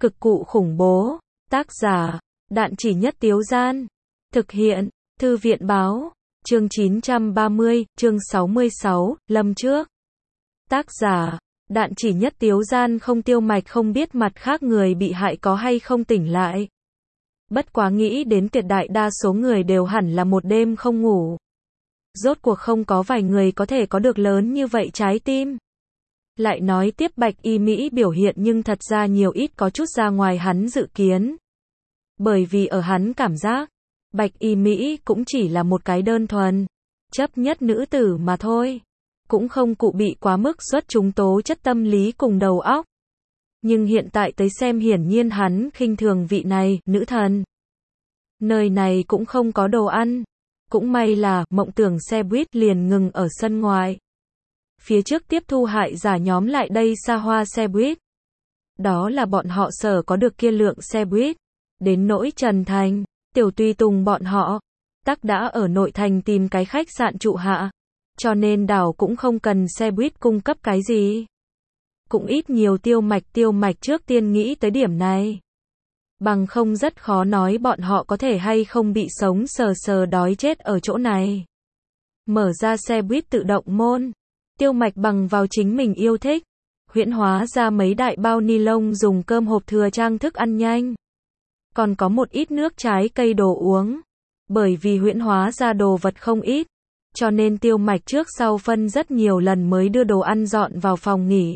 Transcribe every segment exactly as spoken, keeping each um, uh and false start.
Cực cụ khủng bố. Tác giả, Đạn Chỉ Nhất Tiếu Gian. Thực hiện, Thư viện báo. Chương chín trăm ba mươi, chương sáu mươi sáu, Lâm trước. Tác giả, Đạn Chỉ Nhất Tiếu Gian. Không Tiêu Mạch không biết mặt khác người bị hại có hay không tỉnh lại. Bất quá nghĩ đến tuyệt đại đa số người đều hẳn là một đêm không ngủ. Rốt cuộc không có vài người có thể có được lớn như vậy trái tim. Lại nói tiếp Bạch Y Mỹ biểu hiện nhưng thật ra nhiều ít có chút ra ngoài hắn dự kiến. Bởi vì ở hắn cảm giác, Bạch Y Mỹ cũng chỉ là một cái đơn thuần, chấp nhất nữ tử mà thôi. Cũng không cụ bị quá mức xuất chúng tố chất tâm lý cùng đầu óc. Nhưng hiện tại tới xem hiển nhiên hắn khinh thường vị này, nữ thần. Nơi này cũng không có đồ ăn. Cũng may là, mộng tưởng xe buýt liền ngừng ở sân ngoài. Phía trước tiếp thu hại giả nhóm lại đây xa hoa xe buýt. Đó là bọn họ sở có được kia lượng xe buýt. Đến nỗi Trần Thành, Tiểu Tùy Tùng bọn họ, tắc đã ở nội thành tìm cái khách sạn trụ hạ. Cho nên đảo cũng không cần xe buýt cung cấp cái gì. Cũng ít nhiều tiêu mạch tiêu mạch trước tiên nghĩ tới điểm này. Bằng không rất khó nói bọn họ có thể hay không bị sống sờ sờ đói chết ở chỗ này. Mở ra xe buýt tự động môn. Tiêu mạch bằng vào chính mình yêu thích. Huyễn hóa ra mấy đại bao ni lông dùng cơm hộp thừa trang thức ăn nhanh. Còn có một ít nước trái cây đồ uống. Bởi vì huyễn hóa ra đồ vật không ít. Cho nên tiêu mạch trước sau phân rất nhiều lần mới đưa đồ ăn dọn vào phòng nghỉ.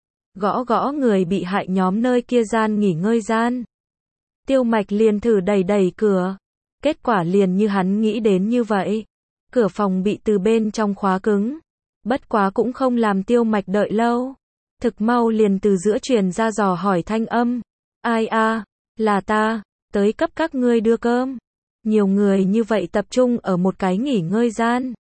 Gõ gõ người bị hại nhóm nơi kia gian nghỉ ngơi gian. Tiêu mạch liền thử đẩy đẩy cửa. Kết quả liền như hắn nghĩ đến như vậy. Cửa phòng bị từ bên trong khóa cứng. Bất quá cũng không làm tiêu mạch đợi lâu. Thực mau liền từ giữa truyền ra dò hỏi thanh âm. Ai a, là ta, tới cấp các ngươi đưa cơm. Nhiều người như vậy tập trung ở một cái nghỉ ngơi gian.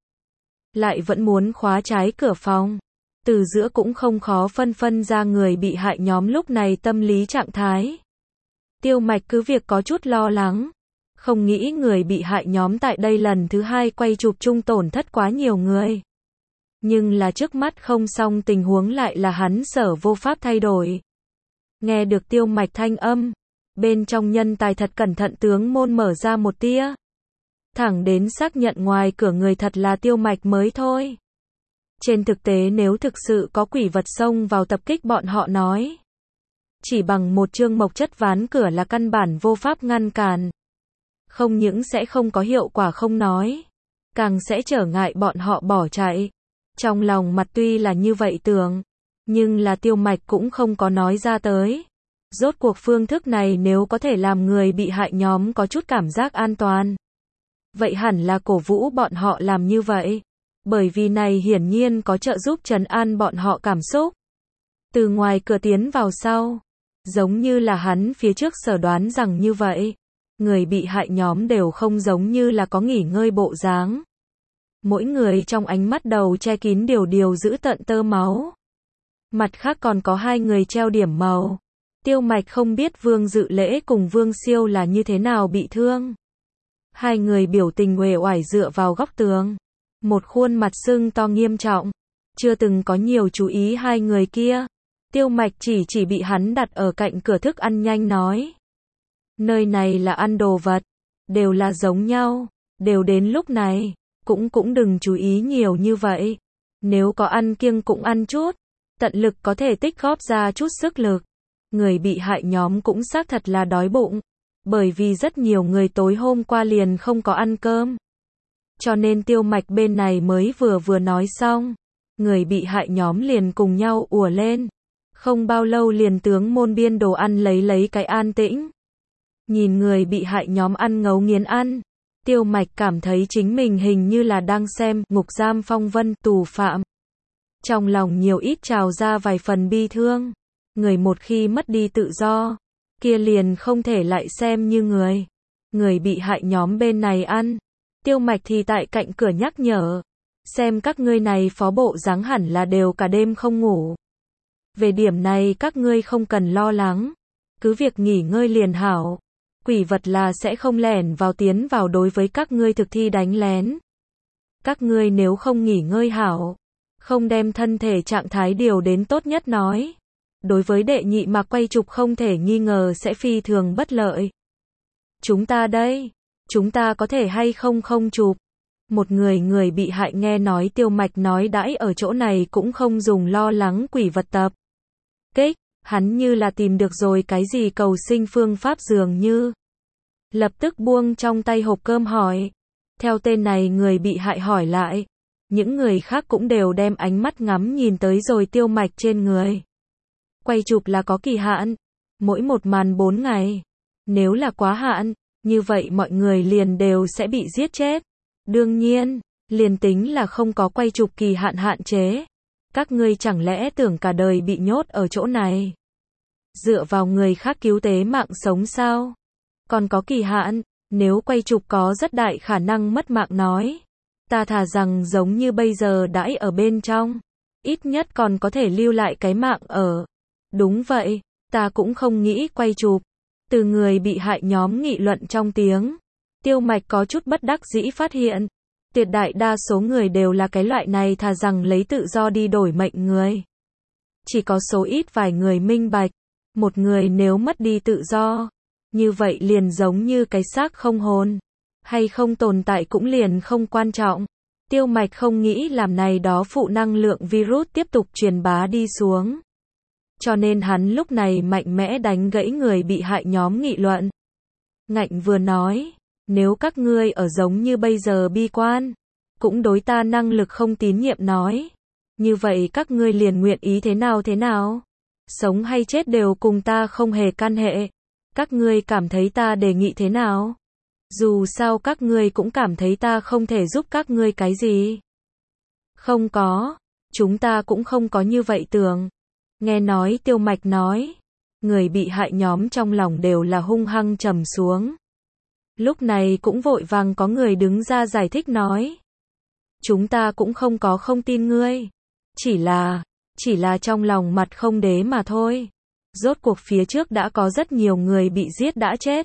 Lại vẫn muốn khóa trái cửa phòng. Từ giữa cũng không khó phân phân ra người bị hại nhóm lúc này tâm lý trạng thái. Tiêu mạch cứ việc có chút lo lắng. Không nghĩ người bị hại nhóm tại đây lần thứ hai quay chụp chung tổn thất quá nhiều người. Nhưng là trước mắt không xong tình huống lại là hắn sở vô pháp thay đổi. Nghe được tiêu mạch thanh âm. Bên trong nhân tài thật cẩn thận tướng môn mở ra một tia. Thẳng đến xác nhận ngoài cửa người thật là tiêu mạch mới thôi. Trên thực tế nếu thực sự có quỷ vật xông vào tập kích bọn họ nói. Chỉ bằng một chương mộc chất ván cửa là căn bản vô pháp ngăn cản. Không những sẽ không có hiệu quả không nói. Càng sẽ trở ngại bọn họ bỏ chạy. Trong lòng mặt tuy là như vậy tưởng. Nhưng là tiêu mạch cũng không có nói ra tới. Rốt cuộc phương thức này nếu có thể làm người bị hại nhóm có chút cảm giác an toàn. Vậy hẳn là cổ vũ bọn họ làm như vậy. Bởi vì này hiển nhiên có trợ giúp trấn an bọn họ cảm xúc. Từ ngoài cửa tiến vào sau. Giống như là hắn phía trước sở đoán rằng như vậy. Người bị hại nhóm đều không giống như là có nghỉ ngơi bộ dáng. Mỗi người trong ánh mắt đầu che kín điều điều giữ tận tơ máu. Mặt khác còn có hai người treo điểm màu. Tiêu mạch không biết Vương Dự Lễ cùng Vương Siêu là như thế nào bị thương. Hai người biểu tình uể oải dựa vào góc tường. Một khuôn mặt sưng to nghiêm trọng. Chưa từng có nhiều chú ý hai người kia. Tiêu mạch chỉ chỉ bị hắn đặt ở cạnh cửa thức ăn nhanh nói. Nơi này là ăn đồ vật. Đều là giống nhau. Đều đến lúc này. Cũng cũng đừng chú ý nhiều như vậy. Nếu có ăn kiêng cũng ăn chút. Tận lực có thể tích góp ra chút sức lực. Người bị hại nhóm cũng xác thật là đói bụng. Bởi vì rất nhiều người tối hôm qua liền không có ăn cơm. Cho nên tiêu mạch bên này mới vừa vừa nói xong. Người bị hại nhóm liền cùng nhau ùa lên. Không bao lâu liền tướng môn biên đồ ăn lấy lấy cái an tĩnh. Nhìn người bị hại nhóm ăn ngấu nghiến ăn. Tiêu mạch cảm thấy chính mình hình như là đang xem ngục giam phong vân tù phạm. Trong lòng nhiều ít trào ra vài phần bi thương. Người một khi mất đi tự do. Kia liền không thể lại xem như người. Người bị hại nhóm bên này ăn. Tiêu mạch thì tại cạnh cửa nhắc nhở. Xem các ngươi này phó bộ dáng hẳn là đều cả đêm không ngủ. Về điểm này các ngươi không cần lo lắng. Cứ việc nghỉ ngơi liền hảo. Quỷ vật là sẽ không lẻn vào tiến vào đối với các ngươi thực thi đánh lén. Các ngươi nếu không nghỉ ngơi hảo. Không đem thân thể trạng thái điều đến tốt nhất nói. đối với đệ nhị mạc quay chụp không thể nghi ngờ sẽ phi thường bất lợi. Chúng ta đây, chúng ta có thể hay không không chụp? Một người người bị hại nghe nói Tiêu Mạch nói đãi ở chỗ này cũng không dùng lo lắng quỷ vật tập kích, hắn như là tìm được rồi cái gì cầu sinh phương pháp dường như. Lập tức buông trong tay hộp cơm hỏi. Theo tên này người bị hại hỏi lại. Những người khác cũng đều đem ánh mắt ngắm nhìn tới rồi Tiêu Mạch trên người. Quay chụp là có kỳ hạn. Mỗi một màn bốn ngày. Nếu là quá hạn, như vậy mọi người liền đều sẽ bị giết chết. Đương nhiên, liền tính là không có quay chụp kỳ hạn hạn chế. Các ngươi chẳng lẽ tưởng cả đời bị nhốt ở chỗ này? Dựa vào người khác cứu tế mạng sống sao? Còn có kỳ hạn, nếu quay chụp có rất đại khả năng mất mạng nói. Ta thà rằng giống như bây giờ đãi ở bên trong. Ít nhất còn có thể lưu lại cái mạng ở. Đúng vậy, ta cũng không nghĩ quay chụp. Từ người bị hại nhóm nghị luận trong tiếng. Tiêu Mạch có chút bất đắc dĩ phát hiện. Tuyệt đại đa số người đều là cái loại này thà rằng lấy tự do đi đổi mệnh người. Chỉ có số ít vài người minh bạch. Một người nếu mất đi tự do. Như vậy liền giống như cái xác không hồn. Hay không tồn tại cũng liền không quan trọng. Tiêu Mạch không nghĩ làm này đó phụ năng lượng virus tiếp tục truyền bá đi xuống. Cho nên hắn lúc này mạnh mẽ đánh gãy người bị hại nhóm nghị luận. Ngạnh vừa nói, nếu các ngươi ở giống như bây giờ bi quan, cũng đối ta năng lực không tín nhiệm nói. Như vậy các ngươi liền nguyện ý thế nào thế nào? Sống hay chết đều cùng ta không hề can hệ. Các ngươi cảm thấy ta đề nghị thế nào? Dù sao các ngươi cũng cảm thấy ta không thể giúp các ngươi cái gì. Không có, chúng ta cũng không có như vậy tưởng. Nghe nói Tiêu Mạch nói, người bị hại nhóm trong lòng đều là hung hăng trầm xuống. Lúc này cũng vội vàng có người đứng ra giải thích nói. Chúng ta cũng không có không tin ngươi. Chỉ là, chỉ là trong lòng mặt không đế mà thôi. Rốt cuộc phía trước đã có rất nhiều người bị giết đã chết.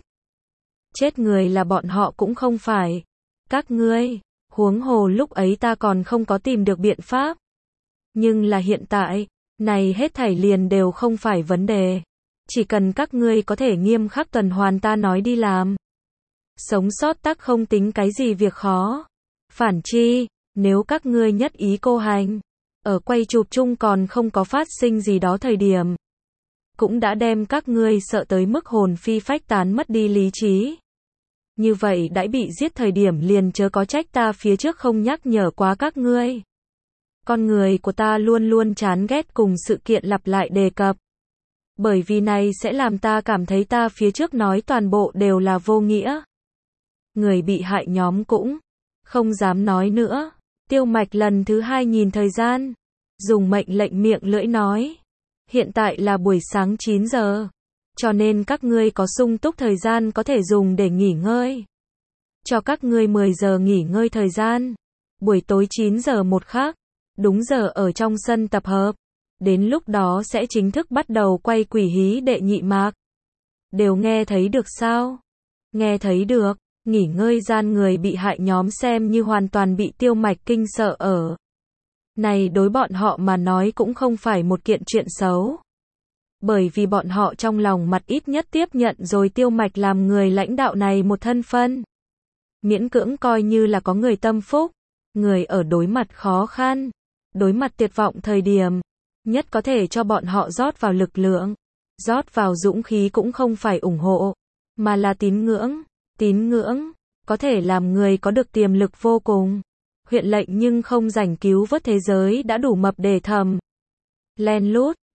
Chết người là bọn họ cũng không phải. Các ngươi, huống hồ lúc ấy ta còn không có tìm được biện pháp. Nhưng là hiện tại, này hết thảy liền đều không phải vấn đề. Chỉ cần các ngươi có thể nghiêm khắc tuần hoàn ta nói đi làm. Sống sót tắc không tính cái gì việc khó. Phản chi, nếu các ngươi nhất ý cô hành, ở quay chụp chung còn không có phát sinh gì đó thời điểm. Cũng đã đem các ngươi sợ tới mức hồn phi phách tán mất đi lý trí. Như vậy đã bị giết thời điểm liền chớ có trách ta phía trước không nhắc nhở quá các ngươi. Con người của ta luôn luôn chán ghét cùng sự kiện lặp lại đề cập. Bởi vì này sẽ làm ta cảm thấy ta phía trước nói toàn bộ đều là vô nghĩa. Người bị hại nhóm cũng không dám nói nữa. Tiêu Mạch lần thứ hai nhìn thời gian. Dùng mệnh lệnh miệng lưỡi nói. Hiện tại là buổi sáng chín giờ. Cho nên các ngươi có sung túc thời gian có thể dùng để nghỉ ngơi. Cho các ngươi mười giờ nghỉ ngơi thời gian. Buổi tối chín giờ một khắc. Đúng giờ ở trong sân tập hợp. Đến lúc đó sẽ chính thức bắt đầu quay quỷ hí đệ nhị mạc. Đều nghe thấy được sao? Nghe thấy được. Nghỉ ngơi gian người bị hại nhóm xem như hoàn toàn bị Tiêu Mạch kinh sợ ở. Này đối bọn họ mà nói cũng không phải một kiện chuyện xấu. Bởi vì bọn họ trong lòng mặt ít nhất tiếp nhận rồi Tiêu Mạch làm người lãnh đạo này một thân phân. Miễn cưỡng coi như là có người tâm phúc. Người ở đối mặt khó khăn, đối mặt tuyệt vọng thời điểm, nhất có thể cho bọn họ rót vào lực lượng. Rót vào dũng khí cũng không phải ủng hộ, mà là tín ngưỡng. Tín ngưỡng, có thể làm người có được tiềm lực vô cùng. Huyện lệnh nhưng không rảnh cứu vớt thế giới đã đủ mập để thầm. Len lút,